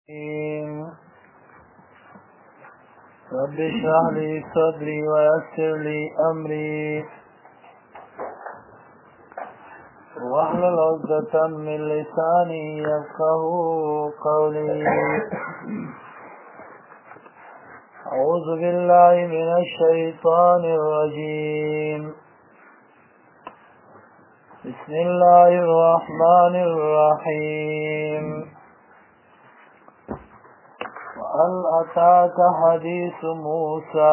رب اشرح لي صدري ويسر لي أمري واحلل عقدة من لساني يفقهوا قولي. أعوذ بالله من الشيطان الرجيم. بسم الله الرحمن الرحيم. وهل أتاك حديث موسى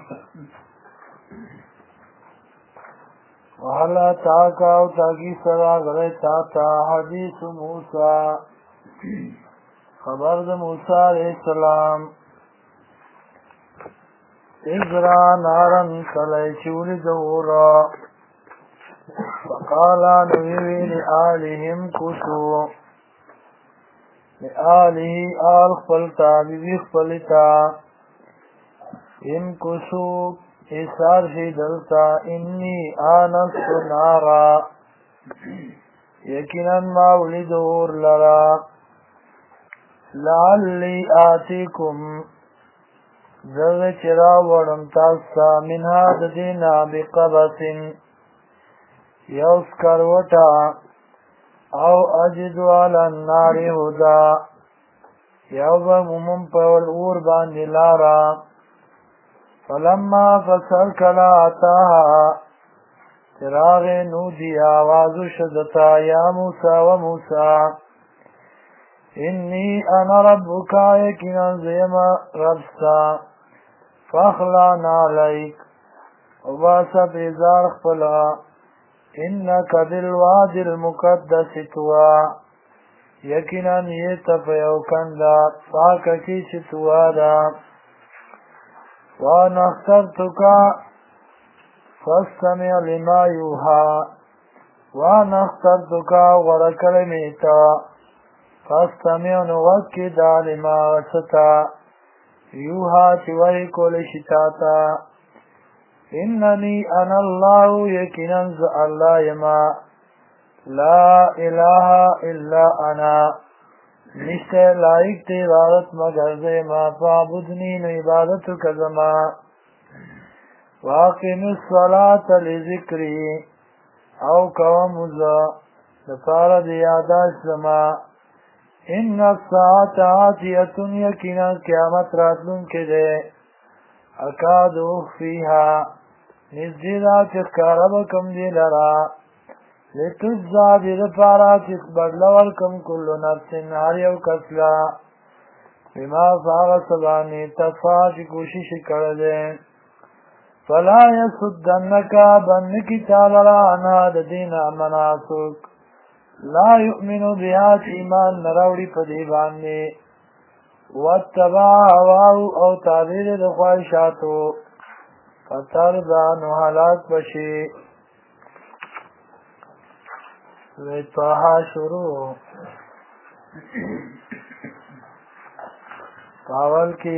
وهل أتاك أو تاكي سرا غريتاتا حديث موسى خبر د موسى عليه السلام. اجرا نارن کلی چولی دورا فقالا نویوی لآلهم کسو لآله آل خپلتا بیبی خپلتا انکسو ایسار شی دلتا انی آنست نارا یقینا ما ولید اور لرا لعلی آتیکم زغ چرا وڑم تاستا منها ددینا بقبسن یوس کروٹا او اجد علی النار هدا یو با ممم پول اور باندی لارا فلما فصل کلا آتاها چراغ نودی آوازو شدتا یا موسیٰ و موسیٰ انی انا ربکا یکنا زیم ربستا فاخلان علیک وباسا بیزار خپلا انک بالواد المقدس توا یقینا یہ تپیو کندا پاک کی چتوا دا وانا اخترتکا فاستمع لما یوحا وانا اخترتکا ورکل میتا فاستمع نوکی دا لما وسطا یوحا چوئی کول شتاتا اننی انا اللہ یقینا ز اللہ یما لا الہ الا انا نشتے لائق تی عبادت مگر زیما فعبدنی نو عبادت کزما واقم الصلاة لذکری او کواموزا دفارد یاداش زما ان الساعت آتیتن یقینا قیامت راتلون کے دے اکاد اخفیها نزدیدا چکارا بکم دی لرا لتجزا دید پارا چک بدلور کم کلو نفسن هر یو کسلا بما فاغ سبانی تفا چی کوشش کرده فلا یسدنکا بنکی تالرا انا ددینا مناسک لا یؤمنو بها ایمان نراوڑی پدی باندی واتبع هواو او تعبیر د خواهشاتو فترضا حالات بشي وطاها شروع پاول کی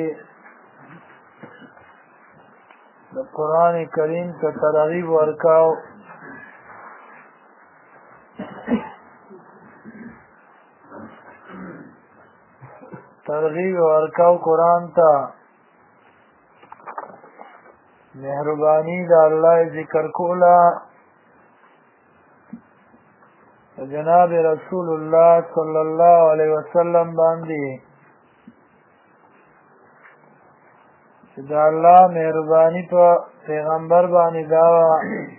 د قرآن کریم کا ترغیب ورکاو ترغیب ورکاو قرآن تا مہربانی دا اللہ ذکر کولا جناب رسول اللہ صلی اللہ علیہ وسلم باندی دا اللہ مہربانی پا پیغمبر بانی داوا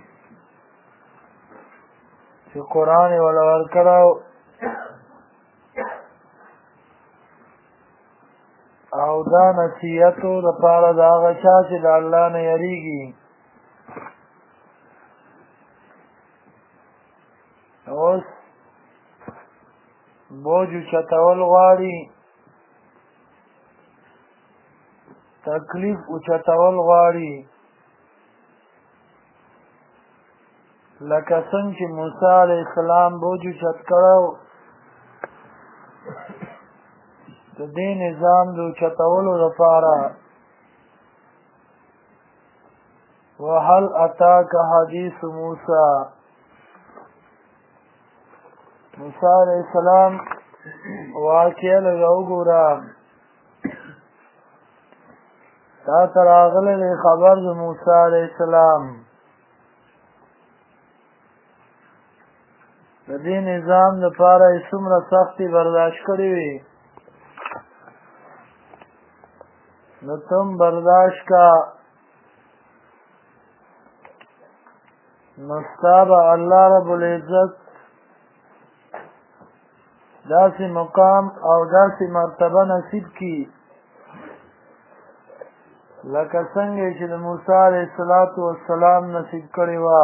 چی قرآن والا ورکراو او دا نصیحتو دا پارا دا غشا چی دا اللہ نه یریگی اوس بوجو چتول غاڑی تکلیف اچتول غاڑی لکه څنګه چې موسی علیہ السلام بوجو چت کړو د دې نظام د چتولو لپاره وهل اتاک حدیث موسی علیہ السلام واقعه لږه وګوره تا ته راغلی دی خبر د موسی علیه السلام د دې نظام دپاره یې څومره سختې برداشت کړې وي نو تم برداشت کا نو ستا به الله رب العزت داسې مقام او داسې مرتبه نصیب کی لکه څنګه چې د موسی علیه السلام نصیب کړې وه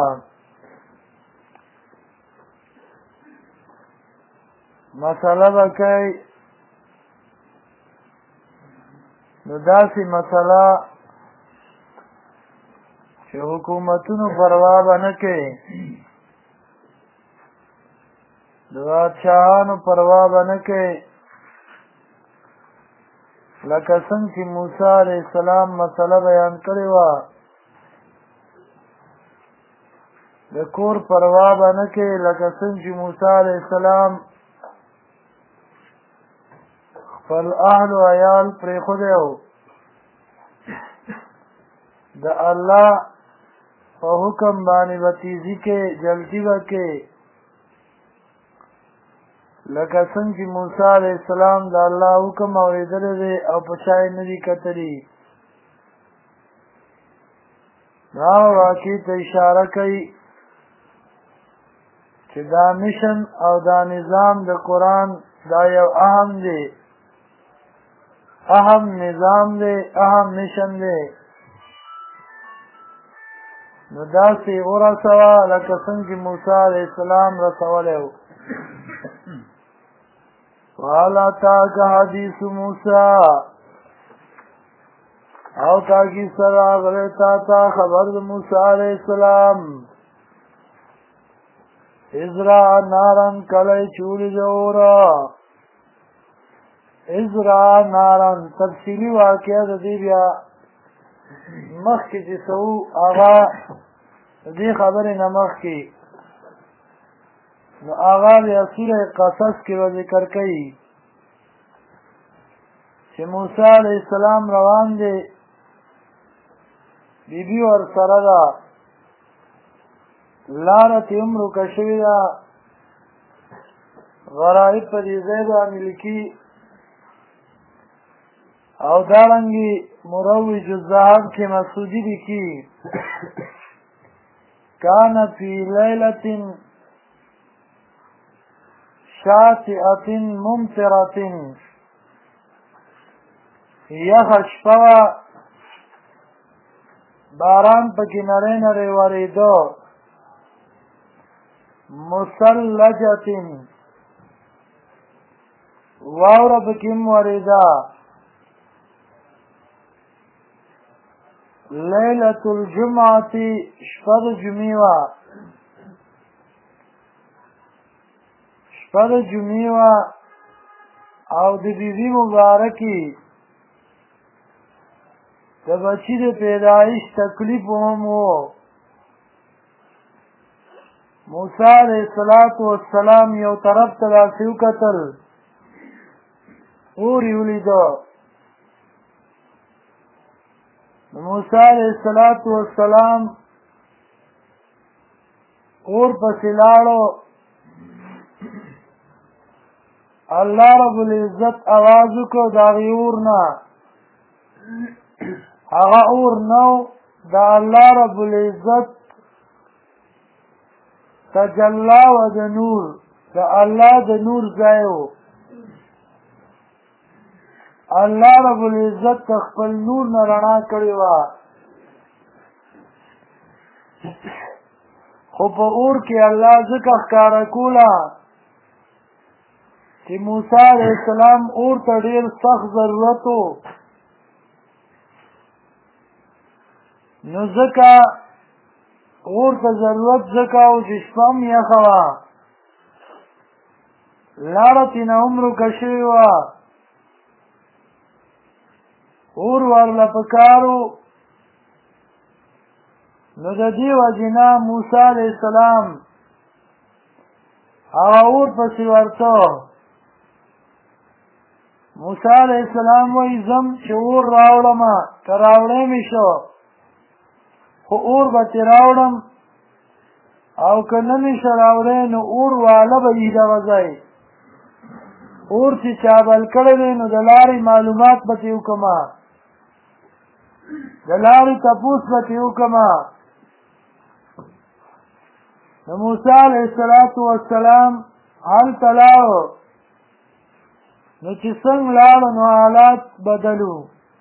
مسله به کوي نو داسې مسله چې حکومتونو پروا به نه کوي د بادشاهانو پروا به نه کوي لکه څنګه چې موسی علیه السلام مسله بیان کړې وه د کور پروا به نه کوي لکه څنګه چې موسی علیه السلام خپل اهل و عیال پرېښودی و د الله په حکم باندې به تیزي کې جلدي به کې لکه څنګه چې موسی علیه السلام د الله حکم اورېدلی دی او په چا یې نه دي کتلي نو هغه واقعې ته اشاره کوي چې دا مشن او دا نظام د قرآن دا یو اهم دی اهم نظام دی اهم مشن دی نو داسې ورسوه لکه څنګه چې موسی علیه السلام رسولی و وَهَلْ أَتَاكَ حَدِيثُ مُوسَىٰ او تاکي سره راغلی تا ته خبر د موسی علیه السلام اذ رأى نارا کله چې ولید اوره اذ رأى نارا تفصیلي واقعه د دې بیا مخکې چې څه وو هغه د دې خبرې نه مخکې نو هغه بیا سوره قصص کې به ذکر کوي چې موسی علیه السلام روان دی بیبي ورسره ده لاره ترې هم روکه شوې ده غرایب په دې ځای باندې لیکي او دارنګې مروج الذهب کې مسعودي لیکي کان فی لیلة شاتئة ممطرة یخه شپه وه باران پکې نری نری ورېده مثلجة واوره پکې هم ورېده لیلة الجمعة شپه د جمعې وه شپه د جمعې وه او د بیبي مبارکې د بچي د پیدایش تکلیف هم و موسی علیه السلام یو طرف ته داسې وکتل اور یې ولیده موسی علیه السلام اور پسې لاړو الله رب العزت آواز وکړو د هغې اور نه هغه اور نو د الله رب العزت تجلا و د نور د الله د نور ځای و الله رب العزت خپل نور نه رڼا کړې وه خو په اور کې الله ځکه ښکاره کوله چې موسی علیه السلام اور ته ډېر سخت ضرورت و نو ځکه اور ته ضرورت ځکه و چې شپه هم یخه وه لاره ترېنه هم روکه شوې وه اور ورله پکار و نو د دې وجې نه موسی علیه السلام هغه اور پسې ورته موسی علیہ السلام وی زم چې اور راوړم که راوړی مې شو خو اور به ترې راوړم او که نه مې شو راوړی نو اور واله به وي دغه ځای اور چې چا بل کړی دی نو د لارې معلومات به ترې وکړمه د لارې تپوس به ترې وکړمه د موسی علیه السلام هلته لاړو نو چې څنګه لاړو نو حالات بدلو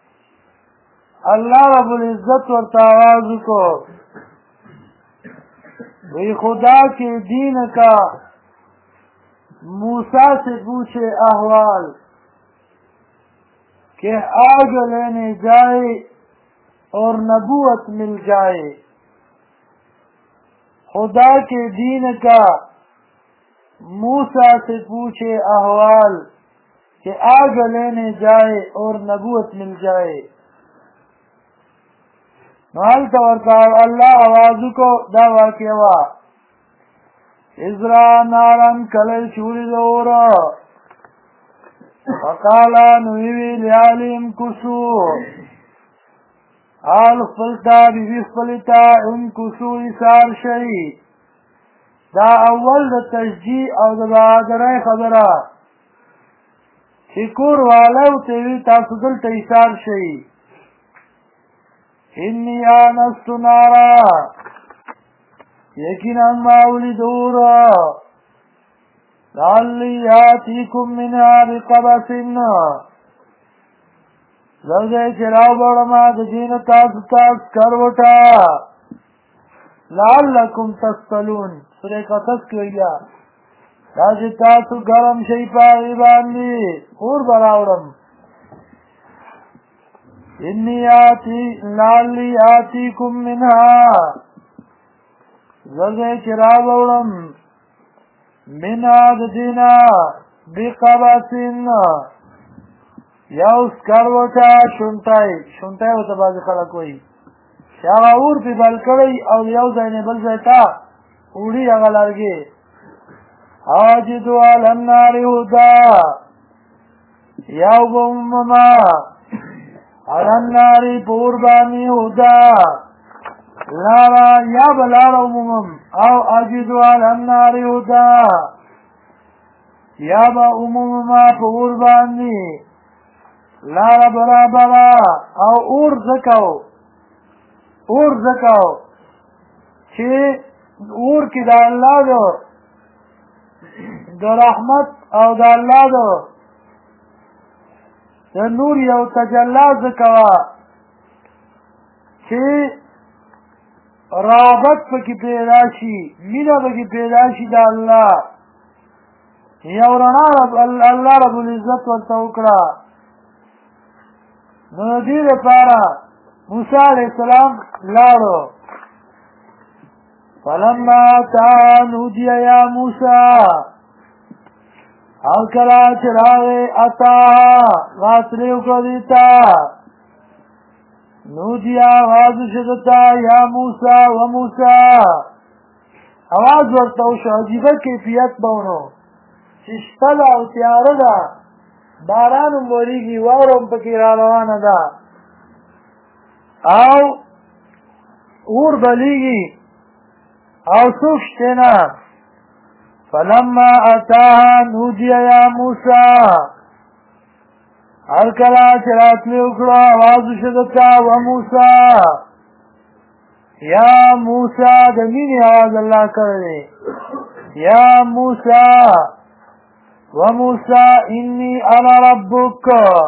اللہ رب العزت ورته آواز وکړو وی خدا کے دین کا موسیٰ سے پوچھے احوال کہ آگ لینے جائے اور نبوت مل جائے خدا کے دین کا موسیٰ سے پوچھے احوال کہ آگ لینے جائے اور نبوت مل جائے نوالتا ورطا اللہ آوازو کو دا واقعہ وا ازرا نارن کلل چوری دورا فقالا نویوی لیالیم کسو آل خفلتا بیبی خفلتا ان کسو ایسار شئی دا اول دا تشجیع او دا بہادرائی خبرہ شکور والاو تیوی تاسو دلتا ایسار شئی انی آنست نارا یقینا ماولی دورا لعلی آتیکم منها بقبس زوجه چراو بڑما دجین تاس کروٹا لعلکم تسطلون سورہ قصص کی ویا راجی تاسو گرم شئی پاگی باندی اور براورم انی لعلی آتیکم منها زوجه چراو بڑم منها دجینا بقبسن یو سکروٹا شنٹائی ہوتا بازی خلق ہوئی شاگا اور پی بل کڑی او یو زینے بل زیتا اوڑی اگا لرگی آجدو النار ہوتا یو بمما الناری پوربانی ہوتا لارا یا بلارا اممم او آجدو الناری ہوتا یا با اممما پوربانی لارا برابرا او اور زکاو چه اور کی دا اللہ دو رحمت او دا اللہ دو نور یو تجلا زکوا چه رابط پکی پیداشی مینا پکی پیداشی دا اللہ یو رنا اللہ رب العزت والتوکرہ نو دیر پارا موسیٰ علیہ السلام لارو فلما تا نودی یا موسیٰ کلا چراغ اتا غاسلیو کو دیتا نودی آواز شدتا یا موسیٰ و موسیٰ آواز ورطاو شو عجیبہ کیفیت بونو چشتل او تیاردا بارانو موریگی وارم پکی رالوانا دا او اور بلیگی او سوشتنا فلما اتاها نودی یا موسیٰ الکلا چرات میں اکڑا آواز شدتا و موسیٰ یا موسیٰ دمینی آواز اللہ کرده یا موسیٰ وموسیٰ انی انا ربک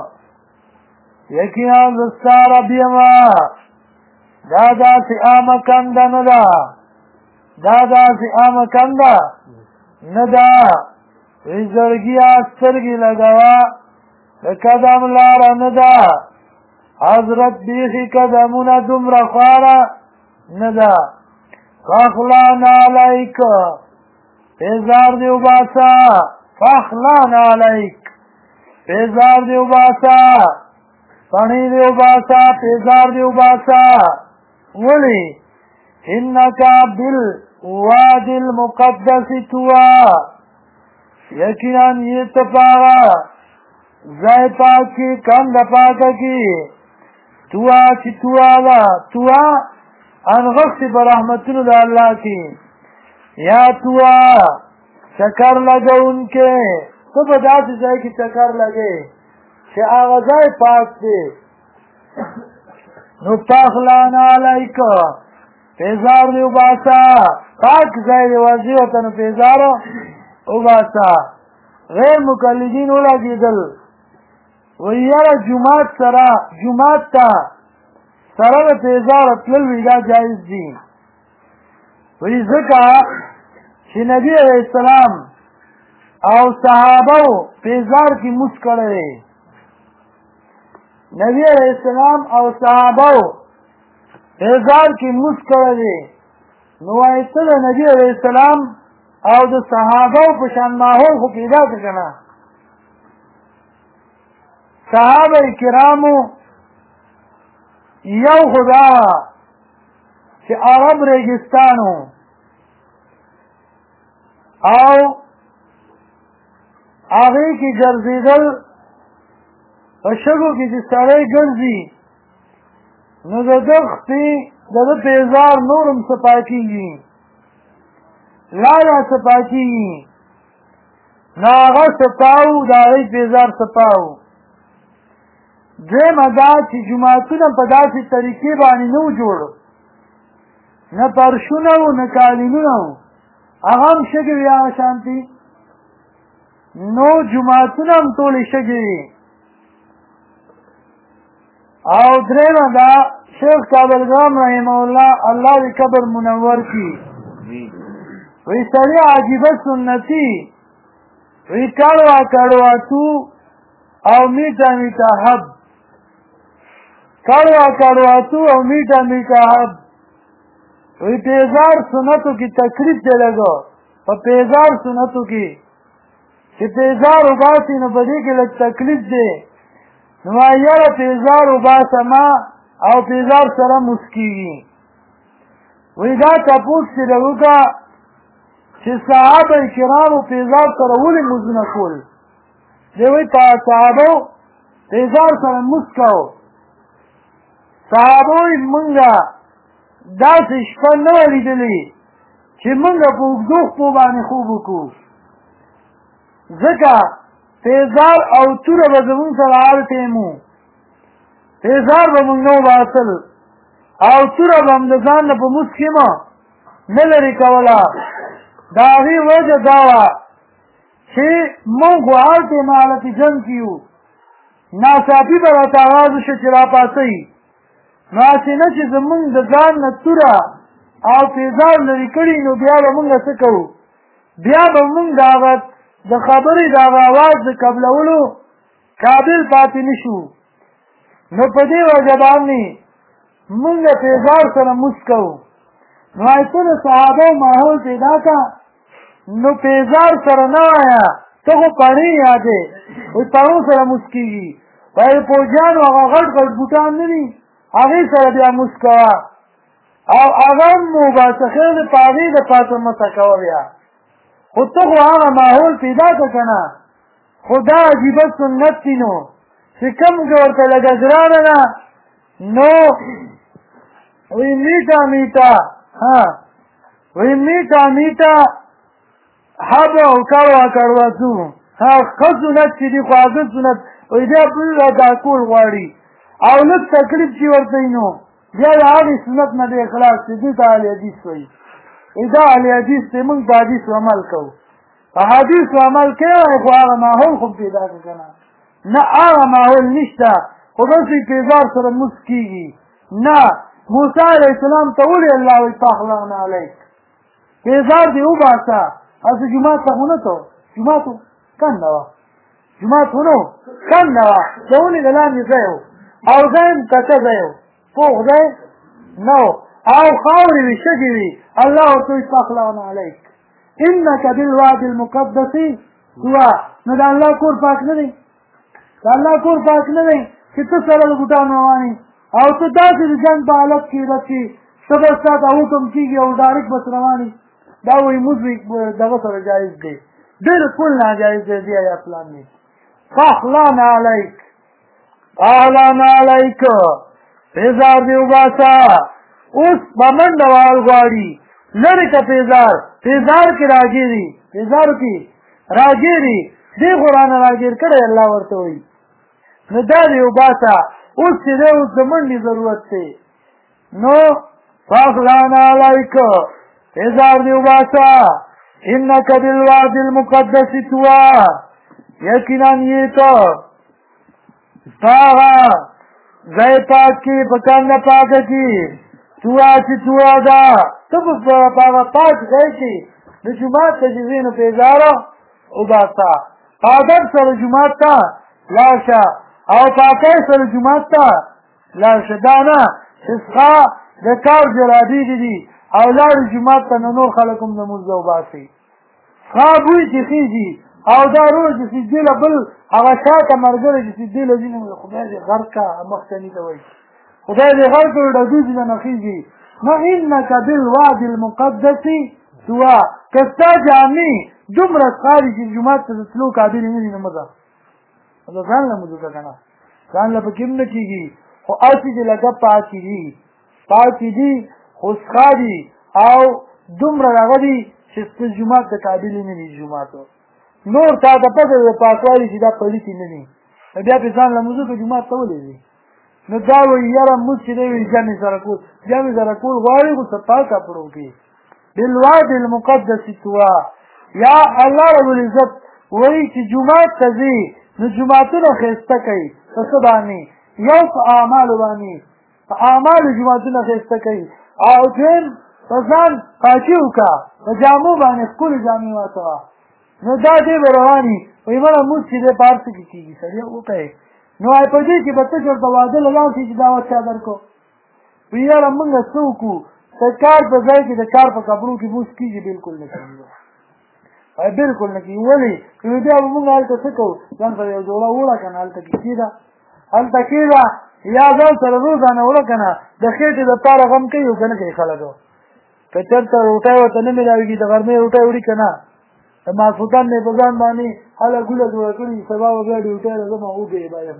یقینا دستا ربیما دادا سی آمکنده ندا دادا سی آمکنده ندا ویزرگی آسترگی لگوا قدم لارا ندا حضرت بیخی قدمون دم رخوارا ندا فاخلانا علیک پیزار دیو باسا فاخلانا علیک پیزار دیو باسا پانی دیو باسا پیزار دیو باسا ولی انکا بالواد المقدس توا یقیناً یہ تپاغا ځای پاک کی کنده پاکه کی توا چې توا ده توا انغښتې په رحمتونو د الله کی یا توا چکر لګونکې ته په داسې ځای کې چکر لګې چې هغه ځای پاک دی نو پاخلانا علیک پیزار دی وباسا پاک ځای دی ورځي ورته نو پیزار وباسا غیر مقلدین ولګېدل وایي یاره جومات ته سره د پیزار تلل وي دا جایز دي وایي ځکه چې نبي علیه السلام او صحابو پیزار کی مس کړی نبی علیہ السلام او صحابو پیزار کی مس کړی نو وایي ته د نبی علیہ السلام او د صحابو په شان ماحول خو پیدا کړه که نه صحابه کرامو یو خو دا چې عرب ریګستانو او هغې کې ګرځېدل په شګو کې چې سړی ګرځي نو د ده خپې د ده پیزار نور هم صفا کېږي لالا صفا کېږي نو هغه صفا و د هغې پیزار صفا و دویمه دا چې جوماتونه په داسې طریقې باندې نه و جوړ نه فرشونه و نه قالینونه و هغه هم شګې وي هغه شانتې نو جوماتونه هم ټولې شګې وي او درېیمه دا شیخ کابلګام رحمه الله الله دې قبر منور کړي وایي سړی عجیبه سنتي وایي کړوا کړوا تو او میټا میټا حب کړوا کړوا تو او میټا میټا حب وایي پیزار سنتو کې تکلیف دی لګو په پیزار سنتو کې چې پیزار وباسي نو په دې کې لږ تکلیف دی نو وایي یاره پیزار وباسه ما او پیزار سره مسکېږي وایي دا تپوس چې د وکړه چې صحابه کرامو پیزار سره ولې مزونه کول دی وایي په صحابو پیزار سره مز کوو صحابه وایي مونږه داسې شپه نه وه لیدلې چې مونږه په اوږدو خپو باندې خوب وکړو ځکه پیزار او توره به زمونږ سره هر ټیم وو پیزار به مونږ نه وباسل او توره به هم د ځان نه په موس کې نه لرې کوله د هغې وجه دا وه چې مونږ خو هر ټیم حالت جنګ کې یو ناڅاپي به راته آغاز وشو چې راپاڅئ نو هسې نه چې زمونږ د ځان نه توره او پیزار لرې کړي نو بیا به مونږ څه کوو بیا به مونږ د هغه د خبرې د هغه اواز د قبلولو قابل پاتې نه شو نو په دې وجه باندې مونږ د پیزار سره مس کوو نو ایسه د صحابو ماحول پیدا که نو پیزار سره نه وایه ته خو پړې یادې وایي پړو سره مس کېږي وایي پوجیانو هغه غټ غټ بوټان نه دي هغې سره بیا مس کوه او هغه هم وباسه خیر د په هغې د پاسه مسه کوه بیا خو ته خو هغه ماحول پیدا که که نه خو دا عجیبه سنت دي نو چې کوم که ورته لږه ګرانه ده نو وایي میټه میټه وایي میټه میټه حب او کړوا کړوا تو ښه سنت چې دي خواږه سنت وایي بیا بل راته کول غواړي او لږ تکلیف چې ورته وي نو بیا د هغې سنت نه دی خلاص چې دې ته اهل حدیث وایي دا اهل حدیث دی موږ د حدیثو عمل کوو په حدیثو عمل کوئ خو هغه ماحول خو پیدا کړه که نه نه هغه ماحول نشته خو داسې پیزار سره مس کېږي نه موسی علیه السلام ته ولې الله وایي فاخلعنا علیک پیزار دې وباسه هسې جومات ته خو نه ته جومات کنده وه جومات خو نه و کنده وه د ونې د لاندې ځای و او ځای هم کچه ځای و پوخ ځای نه و او خاورې وي شګې وي الله ورته وایي فاخلعنا علیک انک بالوادي المقدس طوى نو د الله کور پاک نه دی د الله کور پاک نه دی چې ته سره د بوټانو روانې او ته داسې د جنګ په حالت کې ده چې ته به ستا ته حکم کېږي او ډایرکټ بس روانې دا وایي مونځ دغه سره جایز دی بالکل ناجایز دی دې آیات لاندې فخلان علیک فخلان علیک پیزار دی وباسا اوس بمنډه وال غواړي لرې که پیزار کې راګیري پیزار کې راګیري دې قرآن راګیر کړی الله ورته وایي نو دا دی وباسا اوس چې دی اوس د منډې ضرورت دی نو فخلان علیک پیزار دی وباسا انک بالواد المقدس طوا یقینا یہ تو ساغا ځای پاک کی پکانده پاک کی طوا چې طوا ده ته په هغه پاک ځای کې د جومات ته چې ځې نو پیزاره وباسه ادب سره جومات ته لاړ شه او پاکۍ سره جومات ته لاړ شه دا نه چې څښه د کار جرابېږي دي او لاړې جومات ته نو نور خلک هم لمونځ وباسي ښه بوی چې خېږي او دا روز چې سجدې له بل هغه شاته ملګری چې سجدې له ځي نو خدای دې غرق کا مخکني ته وایي خدای دې غرق کړو ډډوځي نه نه خېږي نو انک بالواد المقدس طوا که ستا جامې دومره ښکاري چې جومات ته د تلو قابلې نه دي نو مه ځه ځان له مونځ وکړه که نه ځان له پکې هم نه کېږي خو هسې دې لکه پاکې دي خو ښکا دي او دومره هغه دي چې ستا جومات د قابلې نه دي جوماتو نور تا ته پته د پاکوالي چې دا پلیتې نه دي بیا پې ځان له مونځ وکړه جومات ته ولې ځي نو دا وایي یاره مونځ چې دی وي جمع سره کول غواړي خو څه پاک کپړو کې بالواد المقدس طوا یا الله رب العزت وایي چې جومات ته ځي نو جوماتونه ښایسته کوي په څه باندې یو په اعمالو باندې په اعمالو جوماتونه ښایسته کوي او دویم په ځان پاکي وکړه په جامو باندې ښکلې جامې واچوه نو دا دې به رواني وایي مړه مونځ چې دی په هر څه کې کېږي سړی وکړئ نو په دې کې به ته چېرته واده له لاړ شي چې دا وخت چا درکړو وایي یاره مونږ څه وکړو د کار په ځای کې د کار په کپړو کې بوس کېږي بلکل نه کېږي بلکل نه کېږي ولې نو بیا به مونږ هلته څه کوو ځان سره یو جوړه وړه که نه هلته کېږده یا ځان سره روزانه وړه که نه د خېټې دپاره غم کوي او که نه کوي خلکو که چېرته روټۍ ورته نه مېلاوېږي د غرمې روټۍ وړي که نه د ماسخوتن مې په ځان باندې هله ګوله جوړه کړي سبا به بیا ډیوټۍ راځم وږی به یم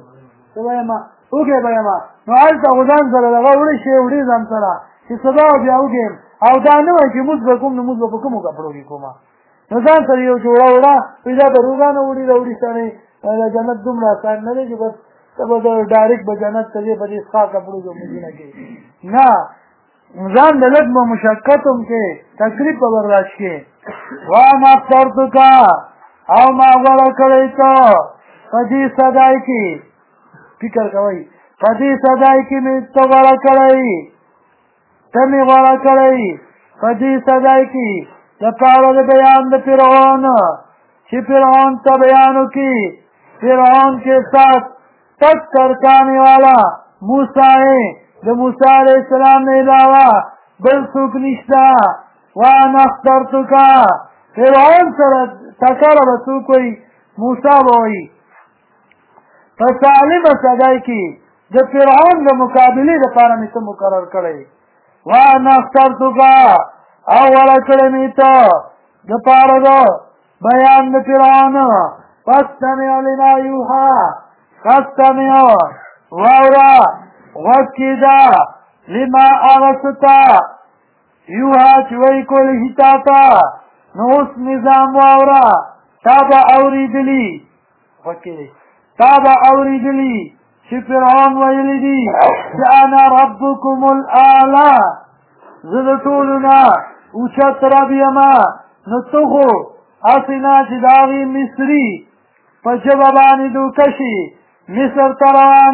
وږی به یم نو هلته خو ځان سره دغه وړي شی وړي ځان سره چې سبا بیا وږی یم او دا نه وایي چې مونځ به کوم نو مونځ به په کومو کپړو کې کومه نو ځان سره یو جوړه وړه وایي دا به روزانه وړي راوړي سړی د جنت دومره آسان نه دی چې بس ته به ډایرکټ به جنت ته ځې په دې ښه کپړو کې مونځونه کوي نه ځان د لږ به مشقت هم کې تکلیف به برداشت کې وانا اخترتک او ما غوړه کړی ته په دې صدای کې فکر کوئ په دې صدای کې مې ته غوړه کړی ته مې غوړه کړی په دې صدای کې دپاره د بیان د فرعون چې فرعون ته بیان وکړي فرعون کے ساتھ تک کرکانے والا موسیٰ ہے د موسی علیہ السلام نه علاوه بل څوک نشته وانا اخترتک فرعون سره ټکر به څوک وایي موسی به وایي په سالمه صدای کې د فرعون د مقابلې دپاره مې ته مقرر کړی وانا اخترتک او غوره کړی مې ته دپاره د بیان د فرعون فاستمع لما یوحی فاستمع واوره غوږ کېږده لما هغه څه ته یوحی چې وایي کولی شي تا ته نو اوس نظام واوره تا به اورېدلي تا به اورېدلي چې فرعون ویلي دي چې انا ربکم الاعلی زه د ټولو نه اوچت رب یمه نو ته خو هسې نه چې د هغې مصري په ژبه باندې دوکه شي مصر ته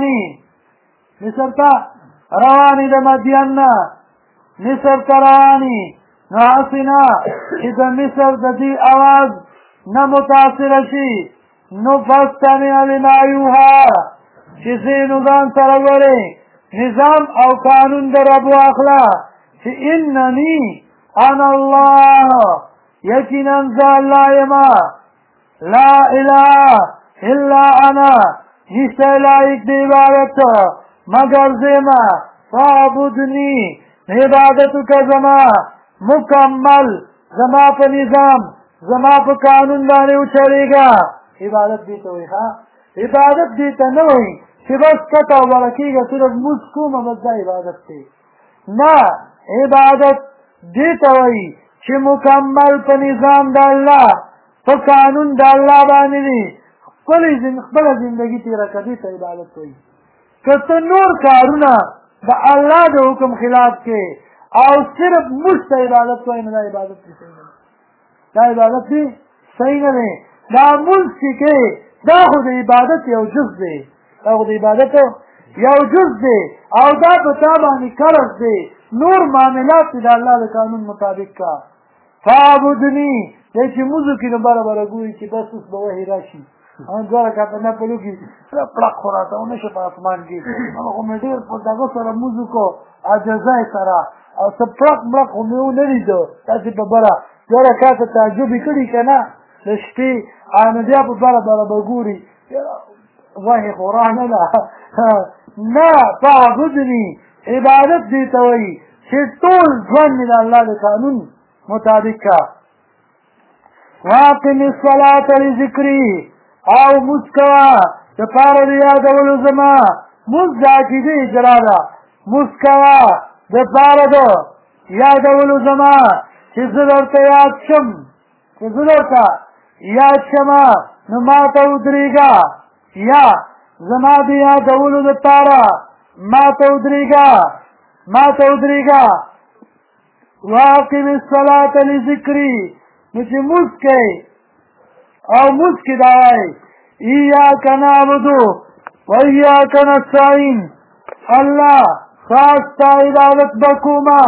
رواني د مدین نه مصر ته رواني نو هسې نه چې د مصر د دې اواز نه متاثره شي نو فاستمع لما یوحی چې نو ځان سره ورې نظام او قانون د رب واخله چې انني انا الله یقینا زه الله یمه لا اله الا انا نشته لایق د عبادت مگر زما فاعبدنی عبادت کا زما مکمل زما په نظام زما په قانون باندې وچړېږه عبادت دې ته وایي ښه عبادت دې ته نه وایي چې بس کته او بره کېږه صرف مونځ کومه بس دا عبادت دی. نه، عبادت دې ته وایي چې مکمل په نظام د الله په قانون د الله باندې دي خپله زندګي تېره کړه، دې ته عبادت وایي. که ته نور کارونه د الله د حکم خلاف کې او صرف مونځ ته عبادت وایي نو دا عبادت دې صحیح نه دی. دا عبادت دې صحیح نه دی. دا مونځ چې کې دا خو د عبادت یو جز دی، دا خو د عبادت یو جز دی او دا په تا باندې قرض دی. نور معاملات د الله د قانون مطابق کا. فاعبدني دی چې مونځو کې نو بره بره ګوري چې بس اوس به وحي راشي دوه رکعته نفل وکړي پړق خو راته ونه شي په اسمان کې هغه خو مې ډېر په دغه سره مونځ وکړو عاجزۍ سره او څه پړق مړق خو مې ونه لیده داسې په بره دوه رکعته تعجب یې کړي که نه د شپې نو بیا په بره بره به ګوري وحي خو رانه ده. نه، فاعبدني عبادت دې ته وایي چې ټول ژوند مې د الله د قانون مطابق کا. واقم الصلاة لذکري او مونځ کوه دپاره د یادولو زما. مونځ د عقیدې اجرا ده. مونځ کوه دپاره د یادولو زما چې زه درته یاد شم، چې زه درته یاد شمه نو ما ته ودرېږه، یا زما د یادولو دپاره ما ته ودرېږه. واقم الصلاة لذکري نو چې مونځ کوئ او مونځ کې دا وایي ایاک نعبد و ایاک نستعین، الله خاص تا عبادت به کومه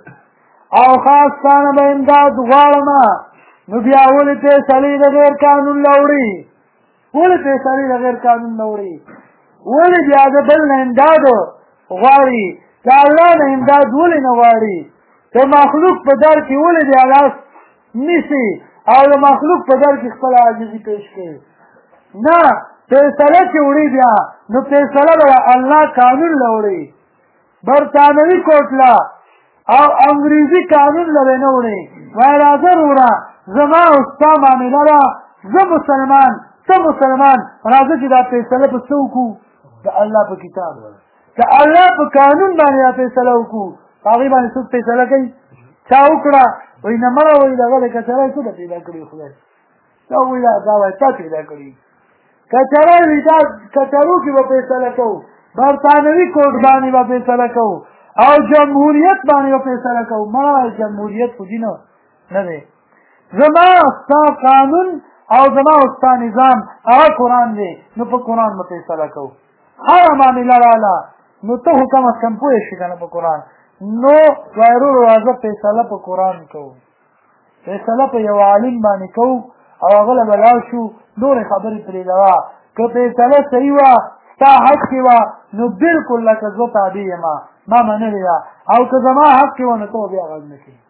او خاص تانه به امداد غواړمه. نو بیا ولې فیصلې د غیر قانون نه وړي؟ ولې فیصلې د غیر قانون نه وړي؟ ولې بیا د بل نه امداد غواړي؟ د الله نه امداد ولې نه غواړي؟ د مخلوق په در کې ولې بیا لاس نیسي او د مخلوق په در کې خپله عاجزي پیش کوي؟ نه، فیصله چې وړي بیا نو فیصله به الله قانون له وړي. برطانوي کوټله او انګریزي قانون له به نه وړي. وایي راځه وروره زما او ستا معامله ده، زه مسلمان ته مسلمان، راځه چې دا فیصله په څه وکړو؟ د الله په کتاب د الله په قانون باندې دا فیصله وکړو. په هغې باندې څوک فیصله کوي؟ چا وکړه وایي نه مړه وایي دغه د کچری څه ده پیدا کړي خدای؟ چا وایي دا وایي تا پیدا کړي. کچری وي دا کچرو کې به فیصله کوو، برطانوي کوټ باندې به فیصله کوو او جمهوریت باندې به فیصله کوو. مړه وایي جمهوریت خو دي نه دی. زما ستا قانون او زما ستا نظام هغه قرآن دی، نو په قرآن به فیصله کوو. هره معامله راله نو ته خو کم از کم پوه شي که نه په قرآن. نو وایي ورورو راځه فیصله په قرآن کوو، فیصله په یو عالم باندې کوو او هغه له به لاړ شو نورې خبرې پرېږدوه. که فیصله صحیح وه ستا حق کې وه نو بلکل لکه زه تابع یمه ما منلې ده، او که زما حق کې وه نو ته بیا غږ نه کوې.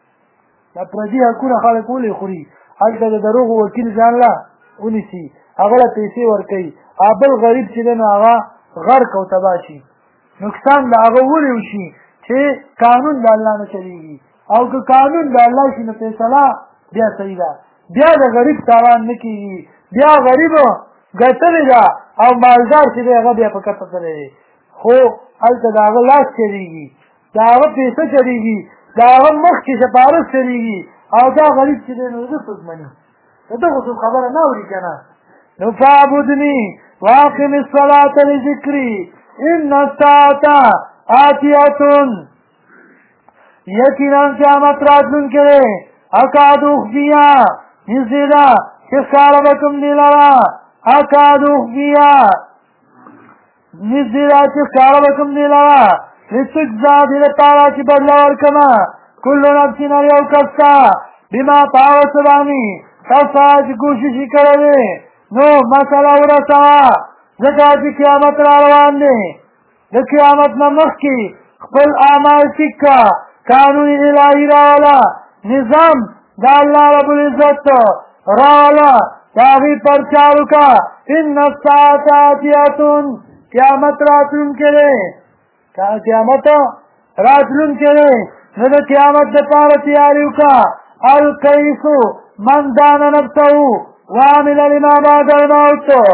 دا پردي حقونه خلک ولې خوري؟ هلته د دروغو وکیل ځان له ونیسي، هغه له پیسې ورکوي، بل غریب چې دی نو هغه غرق او تباه شي. نقصان د هغه ولې وشي چې قانون د الله نه چلېږي، او که قانون د الله شي نو فیصله بیا صحیح ده، بیا د غریب تاوان نه کېږي، بیا غریب ګټلې ده او مالدار چې دی هغه بیا په کته تللی دی. خو هلته د هغه لاس چلېږي، د هغه پیسه چلېږي، د هغه مخ کې سپارښت چلېږي او دا غریب چې دی نو ده څوک مني؟ د دغو څوک خبره نه اوري که نه. نو فاعبدني واقم الصلاة لذکري ان الساعة آتیة، یقینا قیامت راتلونکی دی. اکاد اخفیها نږدې ده چې ښکاره به کوم دې لره، اکاد اخفیها نږدې ده چې ښکاره به کوم دې لره، لتجزا دې لپاره چې بدله ورکړمه کل نفس هر یو کس ته بما په هغه څه باندې کسبه چې کوشش یې کړی دی. نو مسله ورسوه ځکه چې قیامت را روان دی. د قیامت نه مخکې خپل اعمال ټیک کړه، قانون الهي راوله، نظام د الله رب العزت راوله، د هغې پرچار وکړه. ان الساعة آتیة، قیامت راتلونکی دی، قیامت راتلونکی دی. نو د قیامت دپاره تیاري وکړه. الکیس من دان نفسه وعمل لما بعد الموت،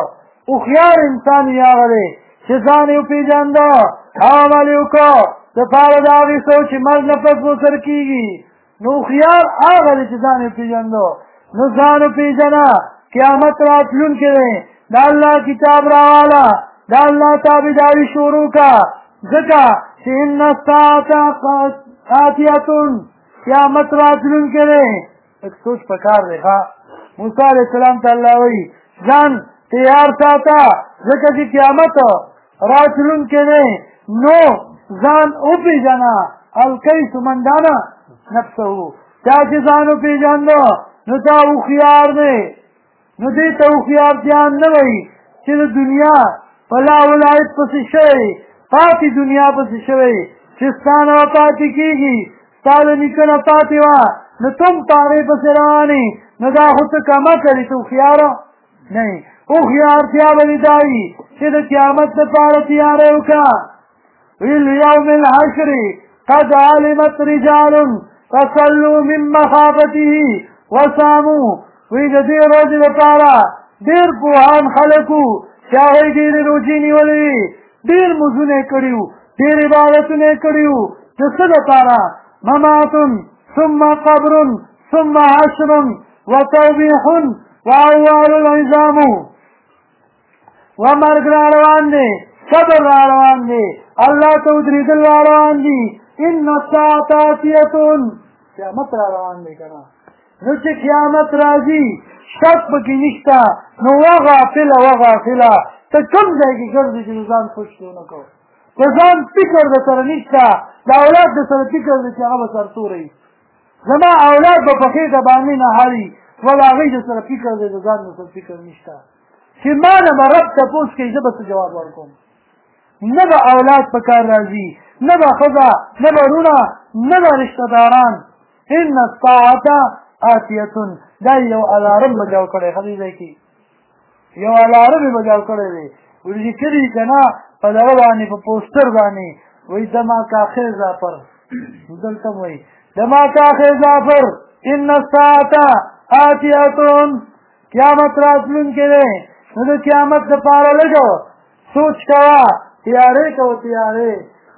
هوښیار انسان یې هغه دی چې ځان یې وپېژانده او عمل یې وکړه دپاره د هغې څه چې مرګ نه پس به ورسره کېږي. نو هوښیار هغه دی چې ځان یې وپېژانده. نو ځان وپېژنه قیامت راتلونکی دی، د الله کتاب راواله، د الله تابعداري شروع کړه، ځکه چې ان الساعة آتیة قیامت راتلونکی دی. لږ سوچ پکار دی. موسی علیه السلام ته الله وایي ځان تیار ساته ځکه چې قیامت راتلونکی دی. نو ځان وپېژنه. الکیس من دانه نفسه، چا چې ځان وپېژانده نو تا هوښیار دی. نو دې ته هوښیارتیا نه وایي چې د دنیا په لا ولایت پسې شوی، پاتې دنیا پسې شوی چې ستا نه به پاتې کېږي، ستا د نیکه نه پاتې وه نو ته هم په هغې پسې روانې. نو دا خو ته کمه کړې، ته هوښیاره نه یې. هوښیارتیا به دې دا وي چې د قیامت دپاره تیاری وکړه. ليوم الحشر قد علمت رجال فصلوا من مخافته وصاموا. وی د دې ورځې لپاره ډېر پوهان خلک وو چې هغوی ډېرې روژې نیولې وي، ډېر مونځونه یې کړي وو، ډېر عبادتونه یې کړي وو. د څه لپاره؟ ممات ثم قبر ثم حشر وتوبیح واوال العظام. ومرګ را روان دی، صبر را روان دی، الله ته ودرېدل را روان دي. ان الساعة آتیة، قیامت را روان دی که نه؟ نو چې قیامت راځي شک پکې نشته. نو وغافله وغافله، ته کوم ځای کې ګرځې چې د ځان سوچ دې ونه کوو؟ د ځان فکر در سره نشته، د اولاد در سره فکر دی چې هغه به سرتوری زما اولاد به پښې ته باندې نهاري، ول هغوی در سره فکر دی، د ځان در سره فکر نشته چې ما نه به رب تپوس کوي زه به څه جواب ورکوم. نه به اولاد په کار راځي، نه به ښځه، نه به وروڼه، نه به رشته داران. ان الساعة آتیة، دا یو الارم بجاو کړی ښه دې ځای کې یو الارم یې بجاو کړی دی. ورځې کړي که نه په دغه باندې په پوسټر باندې وایي دما کاخر زافر، دلته م وایي دما کاخر زافر ان الساعة آتیة، قیامت راتلونکی دی. نو د قیامت دپاره لږ سوچ کوه، تیارې کوه تیارې.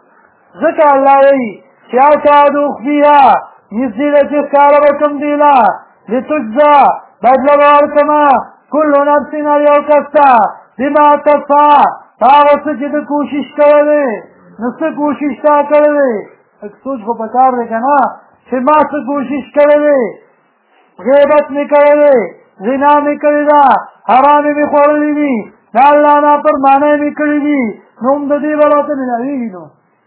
ځکه الله وایي چې اکاد اخفیها، نږدې ده چې ښکاره به کړم دې له لتجزا، بدله به ورکړمه کل نفس هر یو کس ته بما کسبه، په هغه څه چې ده کوشش کړی دی. نو څه کوشش تا کړی دی؟ لږ سوچ خو په کار دی که نه چې ما څه کوشش کړی دی؟ غیبت مې کړی دی، زنا مې کړې ده، حرامې مې خوړلي دي، د الله نافرمانۍ مې کړي دي. نو هم د دې به راته ملاوېږي، نو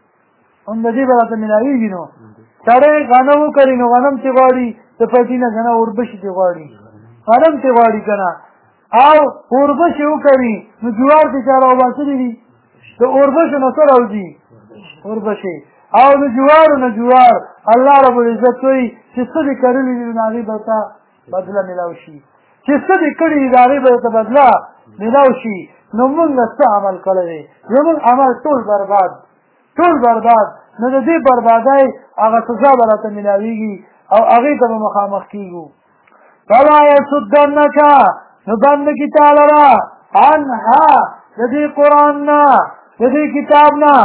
هم د دې به راته ملاوېږي. نو سړی غنم وکړي نو غنم چې غواړي د پټي نه که نه اوربشي چې غواړي غنم چې غواړي که نه، او اوربشي وکړي نو جوار چې چا راوباسلي دي د اوربشو نه څه راوځي؟ اوربشي. او د جوارو نه جوار الله رب العزت وایي چې څه دې کرلي دي نو هغې به ته بدله میلاو شي، چې څه دې کړي دي د هغې به ته بدله میلاو شي. نو مونږ څه عمل کړی دی؟ زمونږ عمل ټول برباد، ټول برباد. نو د دې بربادۍ هغه سزا به راته میلاوېږي او هغې ته به مخامخ کېږو. فلا یصدنک، نو بند کي تا لره عنها، د دې قرآن نه، د دې کتاب نه،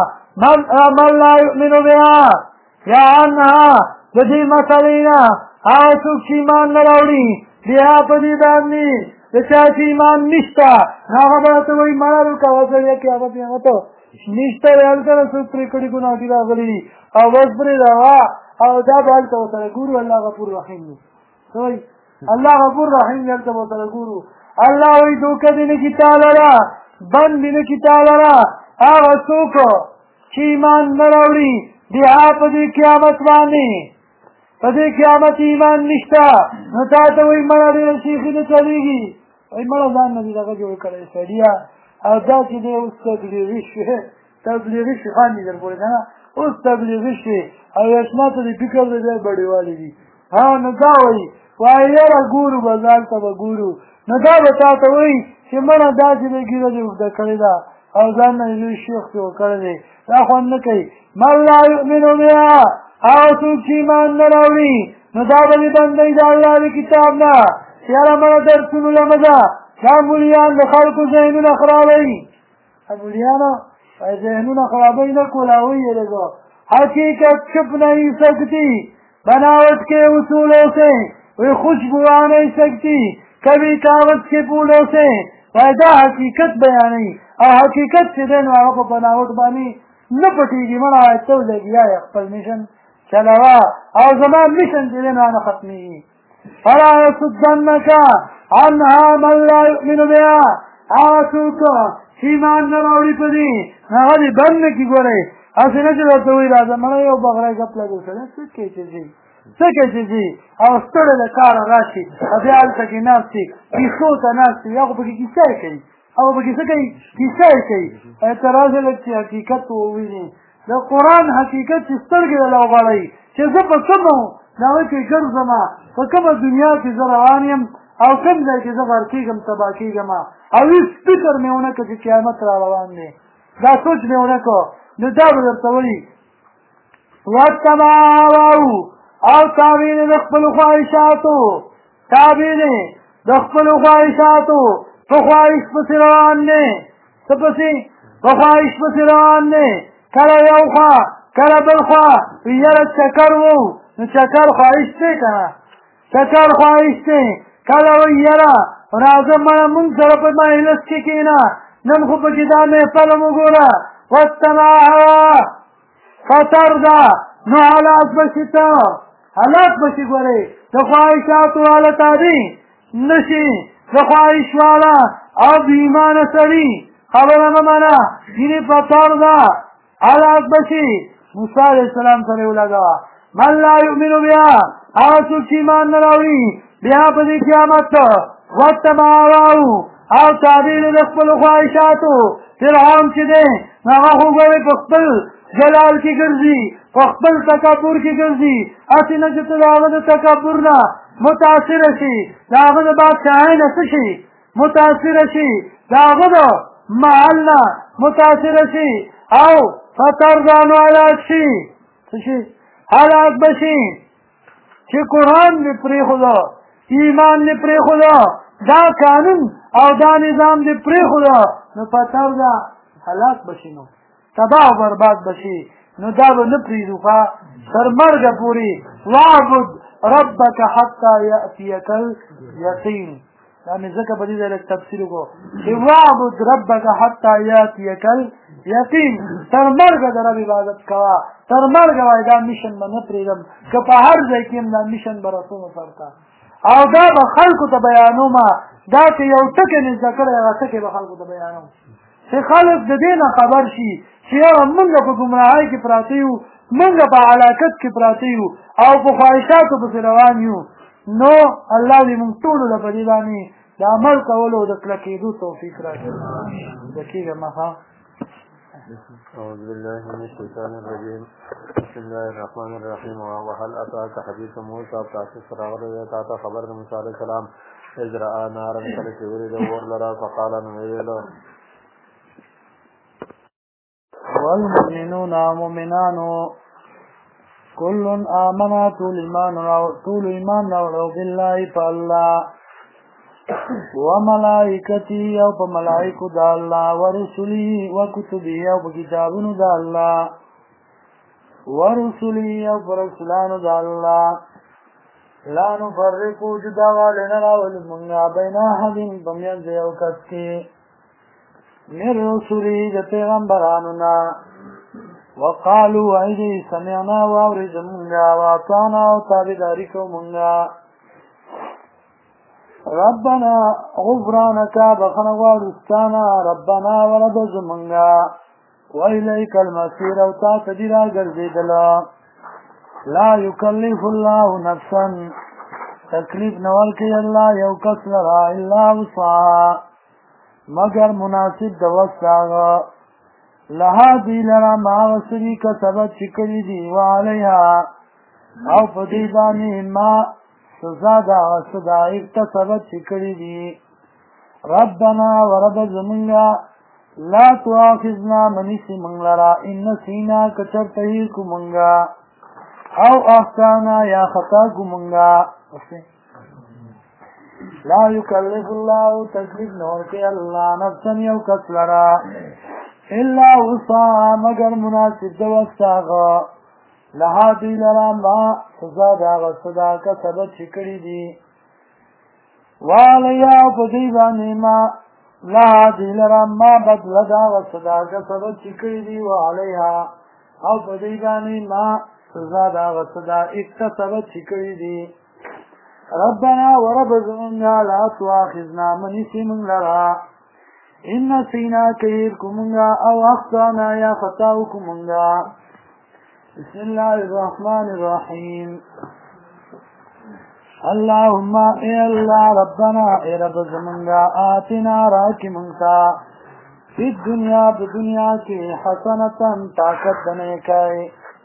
من لا یؤمن بها، یا عنها د دې مسلې نه هغه څوک چې ایمان نه راوړي بیا په دې باندې د چا چې ایمان نشته هغه به ورته وایي مړه وکړه وځه قیامت ته نشته دی هلته نه څوک پرې کړي ګناه دي راغلي دي او بس پرې راوه او دا به هلته ورسره ګورو. الله غفور رحیم دی، څه وایي؟ الله غفور رحیم دی، هلته به ورسره ګورو. الله وایي دوکه دې نه کي تا لره، بند دې نه کي تا لره هغه څوک چې ایمان نه راوړي بیا په دې قیامت باندې، په دې قیامت ایمان نشته. نو تا ته وایي مړه ډېره شیخي نه چلېږي، وایي مړه ځان نه دي دغه جوړ کړی سړیه. او دا چې دی اوس تبلیغي شوې، تبلیغي شیخان دي در پورې که نه، اوس تبلیغي شوې او یشنا ته د فکر د ځای بډېوالې دي. نو دا وایي یاره ګورو به ځان ته به ګورو. نو دا به تا ته وایي چې مړه داسې دی ګیره دې اوږده کړې ده او ځان نه لوی شیخ ته وکړی دی، دا خوند نه کوي. من لا یؤمن بها، هغه څوک چې ایمان نه راوړي نو دا به دې بندوي د الله د کتاب نه چې یاره مړه درسونو له مه ځه، دا مولیان د خلکو ذهنونه خرابوي مولیانو ذهنونه خرابوي نه کولاوي یې حقیقت چھپ نہیں سکتی بناوٹ کے اصولوں سے وہ خوشبو آ نہیں سکتی کبھی کاغذ کے پھولوں سے پیدا حقیقت بیانی اور حقیقت سے دن والا کو بناوٹ بانی نہ پٹی گی منا تو لگیا ہے خپل مشن چلاوا اور زمان مشن سے دن والا ختمی فلا يصدنك عنها من لا يؤمن بها آسوکا ایمان نراوڑی پدی نغدی بند کی گورے اسی نه چې ورته وایي راځه مړی یو بغرۍ ګپ لګو سره څه کوي چې ځي څه کوي چې ځي او ستړی له کاره راشي بیا هلته کې ناست وي کیسو ته ناست وي هغه پکې کیسه یې کوي هغه پکې څه کوي کیسه یې کوي اعتراض یې لږ چې حقیقت وویني د قرآن حقیقت چې سترګې له وغړوي چې زه په کومه دغه کې ګرځمه په کومه دنیا کې زه روان یم او کوم ځای کې زه غر کېږم تباه کېږم او هېڅ فکر مې ونه کړ چې قیامت را روان دی دا سوچ مې ونه کړ نو دا به درته وایي واتبعوا او تابع د خپلو خواهشاتو تابع د خپلو خواهشاتو په خواهش پسې روان دی څه پسې په خواهش پسې روان دی کله یو خوا کله بل خوا یاره چکر وو نو چکر خواهش دی که نه چکر خواهش دی کله وایي یاره راځه مړه مونږ سره په مجلس کې کښېنه نن خو پکې دا محفل هم وګوره واتبع هوا فترضى نو حالات بشي ته حالات بشي ګورې د خواهشاتو والا تابع نشي د خواهش والا او بېایمانه سړي خبره نه منه ځینې فترضى حالات بشي موسی علیه السلام سره یې ولګوه من لا یؤمن بها هغه څوک چې ایمان نه راوړي بیا په دې قیامت واتبع هواه او تابع د خپلو خواهشاتو فرعون چې دی هغه خو ګورې په خپل جلال کې ګرځي په خپل تکبر کې ګرځي هسې نه چې ته د هغه د تکبر نه متاثره شي د هغه د بادشاهۍ نه څه شي متاثره شي د هغه د محل نه متاثره شي او فترضى نو هلاک شي څه شي هلاک به شي چې قرآن دې پرېښوده ایمان دې پرېښوده دا قانون او دا نظام دې پرېښوده نو فترضى هلاک به شي نو تباه و برباد بشي نو دا به نه پرېږدو تر مرګه پورې واعبد ربک حتی یأتیک الیقین دا مې ځکه په دې ځای لږ تفصیل وکړو چې واعبد ربک حتی یأتیک الیقین تر مرګه د رب عبادت کوه تر مرګه وایي دا میشن به نه پرېږدم که په هر ځای کې یم دا میشن به رسوم سرته او دا به خلکو ته بیانوم دا که یو ټکی مې زده کړی هغه ټکی به خلکو ته بیانوم چې خلک د دې نه خبر شي چې یاره مونږ په ګمراهۍ کې پراته یو مونږ په هلاکت کې پراته یو او په خواهشاتو پسې روان یو نو الله دې مونږ ټولو له په دې باندې د عمل کولو د کلکېدو توفیق راکړي دقیقه مخه أعوذ بالله من الشيطان الرجيم بسم الله الرحمن الرحيم وهل أتاك حديث موسى تاسس راغله تا خبر موسی عليه السلام إذ رأى نارا کله چې ورید اور لرا فقال نو والمؤمنون مؤمنان كل آمن طول ایمان راوړو بالله فالله وملائکته او په ملائکو د الله ورسله وکتبه او په کتابونو د الله ورسله او په رسولانو د الله لا نفرق جدا والنا راول مونږه بین احد بمیان یو کس کې من رسوله د پیغمبرانو نه وقالوا ایدی سمعنا واورد مونږه واطعنا او تابعداري کو مونږه ربنا غفرانك بخنا وارستانا ربنا ورد زمنگا وإليك المصير او تا تدیرا گرزیدلا لا يكلف الله نفسا تکلیف نوال کی اللہ یو کس لرا الا وسعها مگر مناسب دوستاغا لها دی لرا ما وسری کسبت چکلی دی وعلیها او فدیبانی ما سزا دا صدا اکتسبت چکڑی دی ربنا ورب زمنگا لا تواخذنا منیسی منگلرا ان نسینا کچر تحیر کو منگا او احسانا یا خطا کو منگا لا یکلف الله تکلیف نور کې الله نفسا یو کس لرا الا وسعها مگر مناسب د وسعها لها دی لرا ما سزا داغ صدا کسبت چکڑی دی والیا پدی بانی ما لها دی لرا ما بدل داغ صدا کسبت چکڑی دی والیها او پدی بانی ما سزا داغ صدا اکتسبت چکڑی دی ربنا ورب زمنا لا تواخذنا منیسی من لرا ان سینا کهیر کمنگا او اخطانا یا خطاو کمنگا بسم الله الرحمن الرحيم اللهم اے اللہ ربنا اے رب زمنگا آتنا راکی منتا فی الدنیا بدنیا کی حسنتا طاقت دنے کئی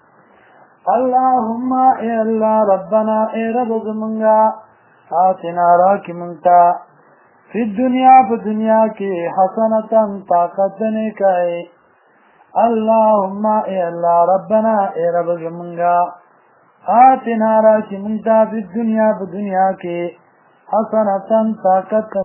اللهم اے اللہ ربنا اے رب زمنگا آتنا راکی منتا فی الدنیا بدنیا کی حسنتا طاقت دنے کئی اللهم اے اللہ ربنا اے رب زمنگا آتنا راکی منتا فی الدنیا بدنیا کی حسنتا طاقت